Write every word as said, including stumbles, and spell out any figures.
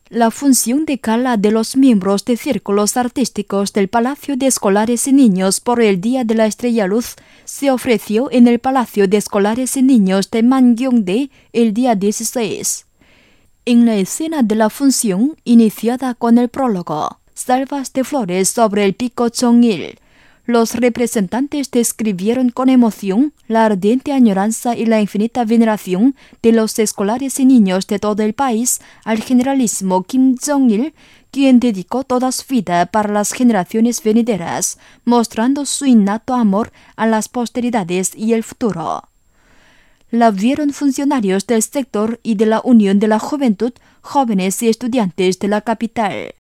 La función de gala de los miembros de círculos artísticos del Palacio de Escolares y Niños por el Día de la Estrella Luz se ofreció en el Palacio de Escolares y Niños de Mangyongdae el día dieciséis. En la escena de la función, iniciada con el prólogo, Salvas de flores sobre el pico Chongil, los representantes describieron con emoción la ardiente añoranza y la infinita veneración de los escolares y niños de todo el país al generalísimo Kim Jong-il, quien dedicó toda su vida para las generaciones venideras, mostrando su innato amor a las posteridades y el futuro. La vieron funcionarios del sector y de la Unión de la Juventud, jóvenes y estudiantes de la capital.